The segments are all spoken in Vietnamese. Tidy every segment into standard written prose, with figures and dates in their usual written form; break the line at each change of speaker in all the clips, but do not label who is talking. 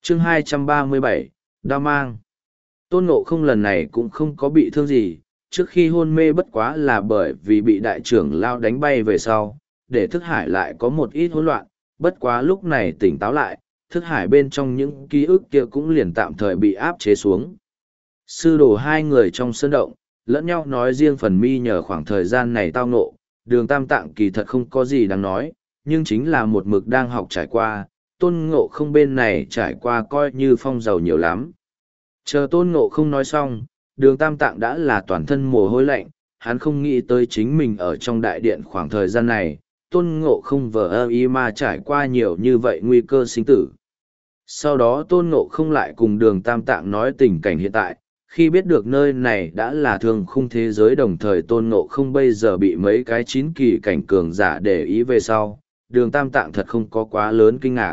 Chương 237, Đao Mang. Tôn Ngộ Không lần này cũng không có bị thương gì, trước khi hôn mê bất quá là bởi vì bị đại trưởng lao đánh bay về sau, để thức hải lại có một ít hỗn loạn, bất quá lúc này tỉnh táo lại, thức hải bên trong những ký ức kia cũng liền tạm thời bị áp chế xuống. Sư đồ hai người trong sơn động, lẫn nhau nói riêng phần mi nhờ khoảng thời gian này tao ngộ, Đường Tam Tạng kỳ thật không có gì đáng nói, nhưng chính là một mực đang học trải qua, Tôn Ngộ Không bên này trải qua coi như phong dầu nhiều lắm. Chờ Tôn Ngộ Không nói xong, Đường Tam Tạng đã là toàn thân mồ hôi lạnh, hắn không nghĩ tới chính mình ở trong đại điện khoảng thời gian này, Tôn Ngộ Không vờ ơ y mà trải qua nhiều như vậy nguy cơ sinh tử. Sau đó Tôn Ngộ Không lại cùng Đường Tam Tạng nói tình cảnh hiện tại, khi biết được nơi này đã là thương khung thế giới, đồng thời Tôn Ngộ Không bây giờ bị mấy cái chín kỳ cảnh cường giả để ý về sau, Đường Tam Tạng thật không có quá lớn kinh ngạc.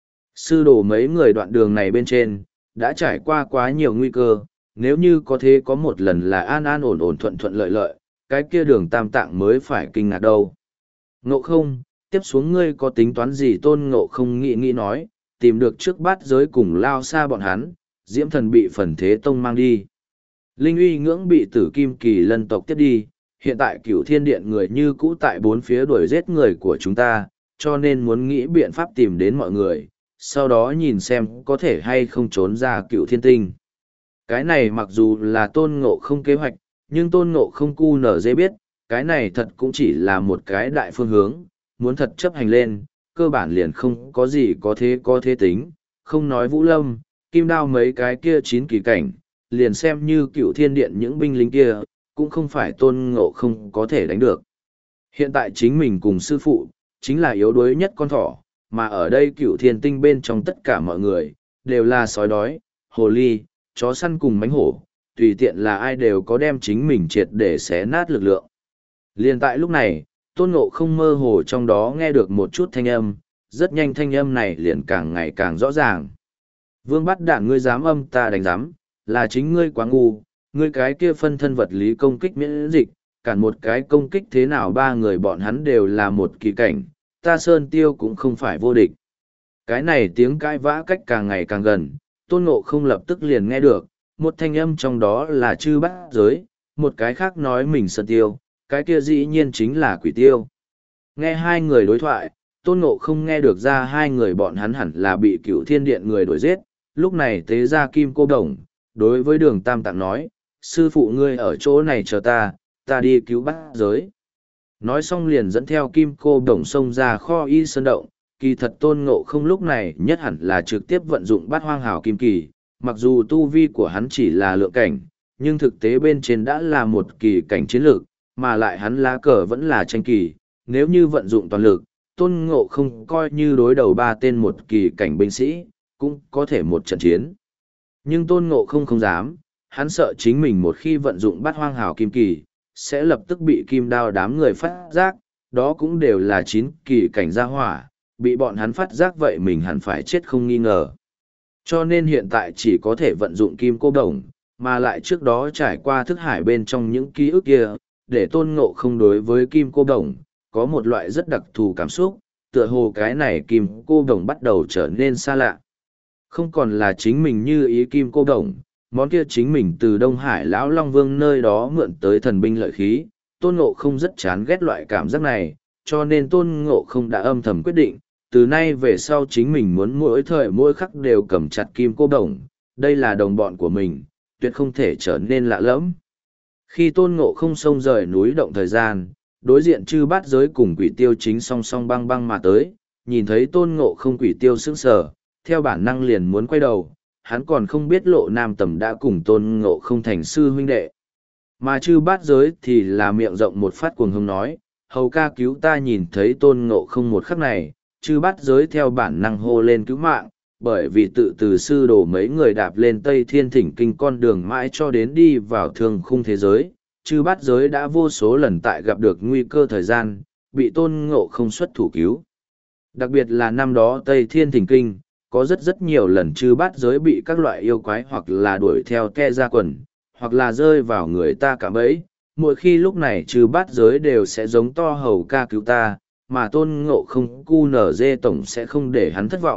Sư đồ mấy người đoạn đường này bên trên, đã trải qua quá nhiều nguy cơ, nếu như có thế có một lần là an an ổn ổn thuận thuận lợi lợi, cái kia Đường Tam Tạng mới phải kinh ngạc đâu. Ngộ Không, tiếp xuống ngươi có tính toán gì? Tôn Ngộ Không nghĩ nói, tìm được trước bát giới cùng lao xa bọn hắn, Diễm Thần bị Phần Thế Tông mang đi. Linh Uy Ngưỡng bị Tử Kim Kỳ Lân tộc tiếp đi, hiện tại Cửu Thiên Điện người như cũ tại bốn phía đuổi giết người của chúng ta, cho nên muốn nghĩ biện pháp tìm đến mọi người, sau đó nhìn xem có thể hay không trốn ra Cửu Thiên Tinh. Cái này mặc dù là Tôn Ngộ Không kế hoạch, nhưng Tôn Ngộ Không cu nở dễ biết, cái này thật cũng chỉ là một cái đại phương hướng, muốn thật chấp hành lên, cơ bản liền không có gì có thế tính, không nói Vũ Lâm, Kim Đao mấy cái kia chín kỳ cảnh, liền xem như Cửu Thiên Điện những binh lính kia, cũng không phải Tôn Ngộ Không có thể đánh được. Hiện tại chính mình cùng sư phụ, chính là yếu đuối nhất con thỏ, mà ở đây Cửu Thiên Tinh bên trong tất cả mọi người, đều là sói đói, hồ ly, chó săn cùng mánh hổ, tùy tiện là ai đều có đem chính mình triệt để xé nát lực lượng. Liên tại lúc này, Tôn Ngộ Không mơ hồ trong đó nghe được một chút thanh âm, rất nhanh thanh âm này liền càng ngày càng rõ ràng. Vương Bắt Đản, ngươi dám âm ta đánh giám, là chính ngươi quá ngu, ngươi cái kia phân thân vật lý công kích miễn dịch, cản một cái công kích thế nào ba người bọn hắn đều là một kỳ cảnh, ta Sơn Tiêu cũng không phải vô địch. Cái này tiếng cãi vã cách càng ngày càng gần, Tôn Ngộ Không lập tức liền nghe được, một thanh âm trong đó là Chư Bát Giới, một cái khác nói mình Sơn Tiêu, cái kia dĩ nhiên chính là Quỷ Tiêu. Nghe hai người đối thoại, Tôn Ngộ Không nghe được ra hai người bọn hắn hẳn là bị Cửu Thiên Điện người đuổi giết, lúc này tế ra kim cô đồng, đối với Đường Tam Tạng nói, sư phụ ngươi ở chỗ này chờ ta đi cứu Bát Giới. Nói xong liền dẫn theo kim cô đồng xông ra kho y sơn động, kỳ thật Tôn Ngộ Không lúc này nhất hẳn là trực tiếp vận dụng Bát Hoang Hảo Kim Kỳ, mặc dù tu vi của hắn chỉ là lượng cảnh, nhưng thực tế bên trên đã là một kỳ cảnh chiến lược, mà lại hắn lá cờ vẫn là tranh kỳ, nếu như vận dụng toàn lực, Tôn Ngộ Không coi như đối đầu ba tên một kỳ cảnh binh sĩ, cũng có thể một trận chiến. Nhưng Tôn Ngộ Không không dám, hắn sợ chính mình một khi vận dụng Bát Hoang Hảo Kim Kỳ, sẽ lập tức bị Kim Đao đám người phát giác, đó cũng đều là chín kỳ cảnh gia hỏa, bị bọn hắn phát giác vậy mình hẳn phải chết không nghi ngờ. Cho nên hiện tại chỉ có thể vận dụng kim cô đồng, mà lại trước đó trải qua thức hải bên trong những ký ức kia, để Tôn Ngộ Không đối với kim cô đồng, có một loại rất đặc thù cảm xúc, tựa hồ cái này kim cô đồng bắt đầu trở nên xa lạ. Không còn là chính mình như ý kim cô đồng, món kia chính mình từ Đông Hải Lão Long Vương nơi đó mượn tới thần binh lợi khí, Tôn Ngộ Không rất chán ghét loại cảm giác này, cho nên Tôn Ngộ Không đã âm thầm quyết định, từ nay về sau chính mình muốn mỗi thời mỗi khắc đều cầm chặt kim cô đồng, đây là đồng bọn của mình, tuyệt không thể trở nên lạ lẫm. Khi Tôn Ngộ Không xông rời núi động thời gian, đối diện Chư Bát Giới cùng Quỷ Tiêu chính song song băng băng mà tới, nhìn thấy Tôn Ngộ Không, Quỷ Tiêu sững sờ, theo bản năng liền muốn quay đầu, hắn còn không biết Lộ Nam Tầm đã cùng Tôn Ngộ Không thành sư huynh đệ. Mà Chư Bát Giới thì là miệng rộng một phát cuồng hống nói, hầu ca cứu ta. Nhìn thấy Tôn Ngộ Không một khắc này, Chư Bát Giới theo bản năng hô lên cứu mạng, bởi vì tự từ sư đồ mấy người đạp lên Tây Thiên Thỉnh Kinh con đường mãi cho đến đi vào thương khung thế giới, Chư Bát Giới đã vô số lần tại gặp được nguy cơ thời gian, bị Tôn Ngộ Không xuất thủ cứu. Đặc biệt là năm đó Tây Thiên Thỉnh Kinh, có rất nhiều lần Chư Bát Giới bị các loại yêu quái hoặc là đuổi theo te ra quần, hoặc là rơi vào người ta cả bẫy. Mỗi khi lúc này Chư Bát Giới đều sẽ giống to hầu ca cứu ta, mà Tôn Ngộ Không cu nở dê tổng sẽ không để hắn thất vọng,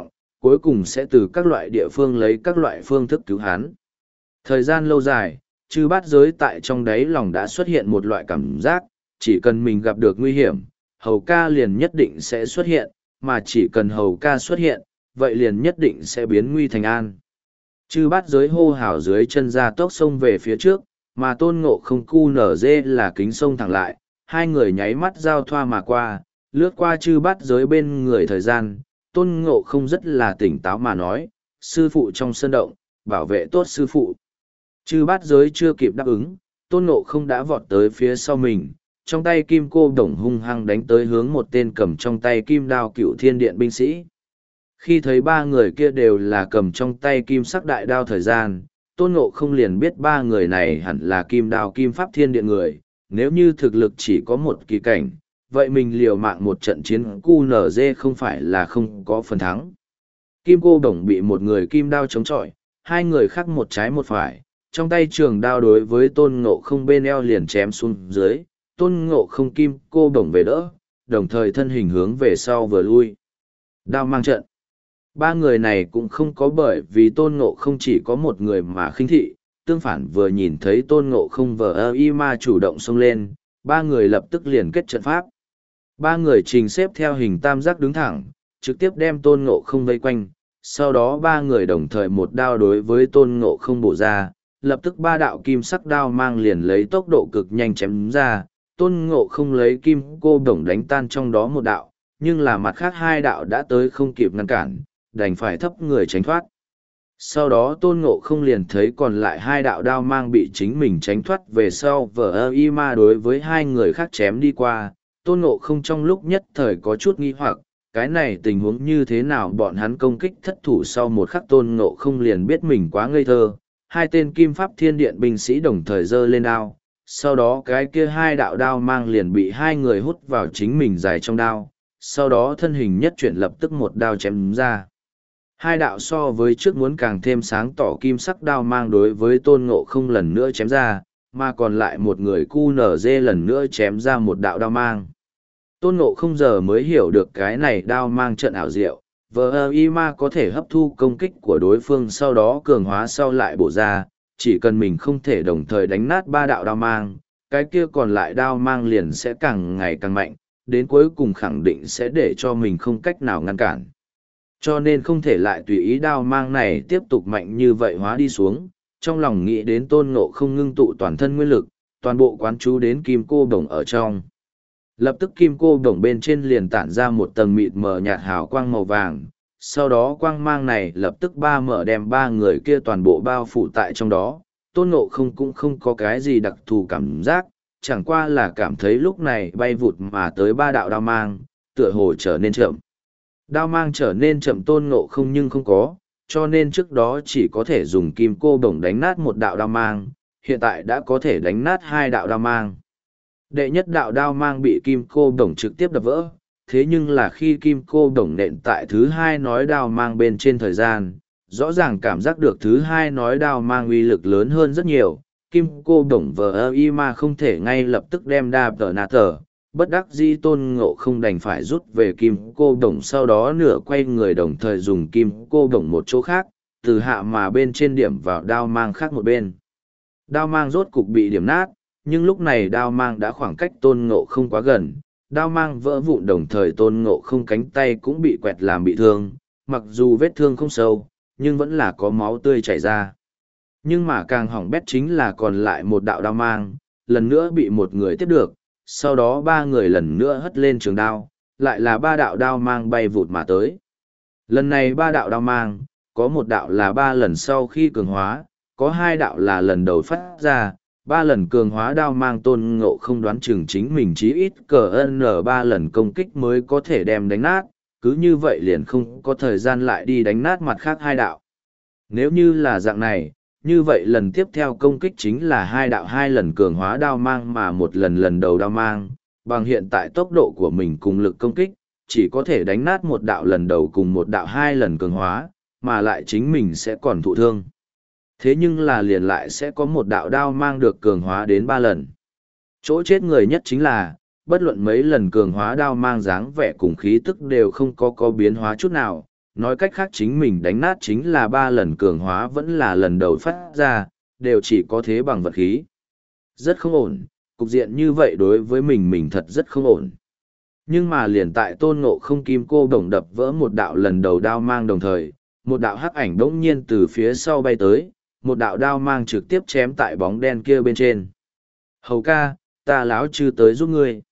cuối cùng sẽ từ các loại địa phương lấy các loại phương thức cứu hắn. Thời gian lâu dài, chư bát giới tại trong đáy lòng đã xuất hiện một loại cảm giác, chỉ cần mình gặp được nguy hiểm, hầu ca liền nhất định sẽ xuất hiện, mà chỉ cần hầu ca xuất hiện, vậy liền nhất định sẽ biến nguy thành an. Chư bát giới hô hào dưới chân ra tốc sông về phía trước, mà tôn ngộ không cu nở dê là kính sông thẳng lại, hai người nháy mắt giao thoa mà qua, lướt qua chư bát giới bên người thời gian, tôn ngộ không rất là tỉnh táo mà nói, sư phụ trong sân động, bảo vệ tốt sư phụ. Chư bát giới chưa kịp đáp ứng, tôn ngộ không đã vọt tới phía sau mình, trong tay kim cô đồng hung hăng đánh tới hướng một tên cầm trong tay kim đao cựu thiên điện binh sĩ. Khi thấy ba người kia đều là cầm trong tay kim sắc đại đao thời gian, tôn ngộ không liền biết ba người này hẳn là kim đao kim pháp thiên điện người, nếu như thực lực chỉ có một kỳ cảnh, vậy mình liều mạng một trận chiến cu nở dê không phải là không có phần thắng. Kim cô đồng bị một người kim đao chống chọi, hai người khác một trái một phải, trong tay trường đao đối với tôn ngộ không bên eo liền chém xuống dưới, tôn ngộ không kim cô đồng về đỡ, đồng thời thân hình hướng về sau vừa lui. Đao mang trận. Ba người này cũng không có bởi vì tôn ngộ không chỉ có một người mà khinh thị, tương phản vừa nhìn thấy tôn ngộ không vờ y ma chủ động xông lên, ba người lập tức liền kết trận pháp. Ba người trình xếp theo hình tam giác đứng thẳng, trực tiếp đem tôn ngộ không vây quanh, sau đó ba người đồng thời một đao đối với tôn ngộ không bổ ra, lập tức ba đạo kim sắc đao mang liền lấy tốc độ cực nhanh chém ra, tôn ngộ không lấy kim cô đồng đánh tan trong đó một đạo, nhưng là mặt khác hai đạo đã tới không kịp ngăn cản, đành phải thấp người tránh thoát. Sau đó tôn ngộ không liền thấy còn lại hai đạo đao mang bị chính mình tránh thoát về sau vờ y ma đối với hai người khác chém đi qua, tôn ngộ không trong lúc nhất thời có chút nghi hoặc, cái này tình huống như thế nào bọn hắn công kích thất thủ sau một khắc tôn ngộ không liền biết mình quá ngây thơ, hai tên kim pháp thiên điện binh sĩ đồng thời giơ lên đao, sau đó cái kia hai đạo đao mang liền bị hai người hút vào chính mình dài trong đao, sau đó thân hình nhất chuyển lập tức một đao chém ra. Hai đạo so với trước muốn càng thêm sáng tỏ kim sắc đao mang đối với tôn ngộ không lần nữa chém ra, mà còn lại một người cu nở dê lần nữa chém ra một đạo đao mang. Tôn ngộ không giờ mới hiểu được cái này đao mang trận ảo diệu, vờ y ma có thể hấp thu công kích của đối phương sau đó cường hóa sau lại bổ ra, chỉ cần mình không thể đồng thời đánh nát ba đạo đao mang, cái kia còn lại đao mang liền sẽ càng ngày càng mạnh, đến cuối cùng khẳng định sẽ để cho mình không cách nào ngăn cản. Cho nên không thể lại tùy ý đao mang này tiếp tục mạnh như vậy hóa đi xuống, trong lòng nghĩ đến tôn ngộ không ngưng tụ toàn thân nguyên lực, toàn bộ quán chú đến kim cô đồng ở trong. Lập tức kim cô đồng bên trên liền tản ra một tầng mịt mờ nhạt hào quang màu vàng, sau đó quang mang này lập tức ba mở đem ba người kia toàn bộ bao phủ tại trong đó, tôn ngộ không cũng không có cái gì đặc thù cảm giác, chẳng qua là cảm thấy lúc này bay vụt mà tới ba đạo đao mang, tựa hồ trở nên chậm. Đao mang trở nên chậm tôn ngộ không nhưng không có, cho nên trước đó chỉ có thể dùng kim cô đồng đánh nát một đạo đao mang, hiện tại đã có thể đánh nát hai đạo đao mang. Đệ nhất đạo đao mang bị kim cô đồng trực tiếp đập vỡ, thế nhưng là khi kim cô đồng nện tại thứ hai nói đao mang bên trên thời gian, rõ ràng cảm giác được thứ hai nói đao mang uy lực lớn hơn rất nhiều, kim cô đồng vờ y ma không thể ngay lập tức đem đa tờ nà tờ, bất đắc dĩ tôn ngộ không đành phải rút về kim cô đồng sau đó nửa quay người đồng thời dùng kim cô đồng một chỗ khác, từ hạ mà bên trên điểm vào đao mang khác một bên. Đao mang rốt cục bị điểm nát, nhưng lúc này đao mang đã khoảng cách tôn ngộ không quá gần, đao mang vỡ vụn đồng thời tôn ngộ không cánh tay cũng bị quẹt làm bị thương, mặc dù vết thương không sâu, nhưng vẫn là có máu tươi chảy ra. Nhưng mà càng hỏng bét chính là còn lại một đạo đao mang, lần nữa bị một người tiếp được, sau đó ba người lần nữa hất lên trường đao, lại là ba đạo đao mang bay vụt mà tới. Lần này ba đạo đao mang, có một đạo là ba lần sau khi cường hóa, có hai đạo là lần đầu phát ra, ba lần cường hóa đao mang tôn ngộ không đoán chừng chính mình chí ít cờ n ba lần công kích mới có thể đem đánh nát, cứ như vậy liền không có thời gian lại đi đánh nát mặt khác hai đạo. Nếu như là dạng này, như vậy lần tiếp theo công kích chính là hai đạo hai lần cường hóa đao mang mà một lần lần đầu đao mang, bằng hiện tại tốc độ của mình cùng lực công kích, chỉ có thể đánh nát một đạo lần đầu cùng một đạo hai lần cường hóa, mà lại chính mình sẽ còn thụ thương. Thế nhưng là liền lại sẽ có một đạo đao mang được cường hóa đến 3 lần. Chỗ chết người nhất chính là, bất luận mấy lần cường hóa đao mang dáng vẻ cùng khí tức đều không có biến hóa chút nào, nói cách khác chính mình đánh nát chính là 3 lần cường hóa vẫn là lần đầu phát ra, đều chỉ có thế bằng vật khí. Rất không ổn, cục diện như vậy đối với mình thật rất không ổn. Nhưng mà liền tại Tôn Ngộ Không kim cô đồng đập vỡ một đạo lần đầu đao mang đồng thời, một đạo hắc ảnh bỗng nhiên từ phía sau bay tới, một đạo đao mang trực tiếp chém tại bóng đen kia bên trên. Hầu ca, ta láo chư tới giúp ngươi.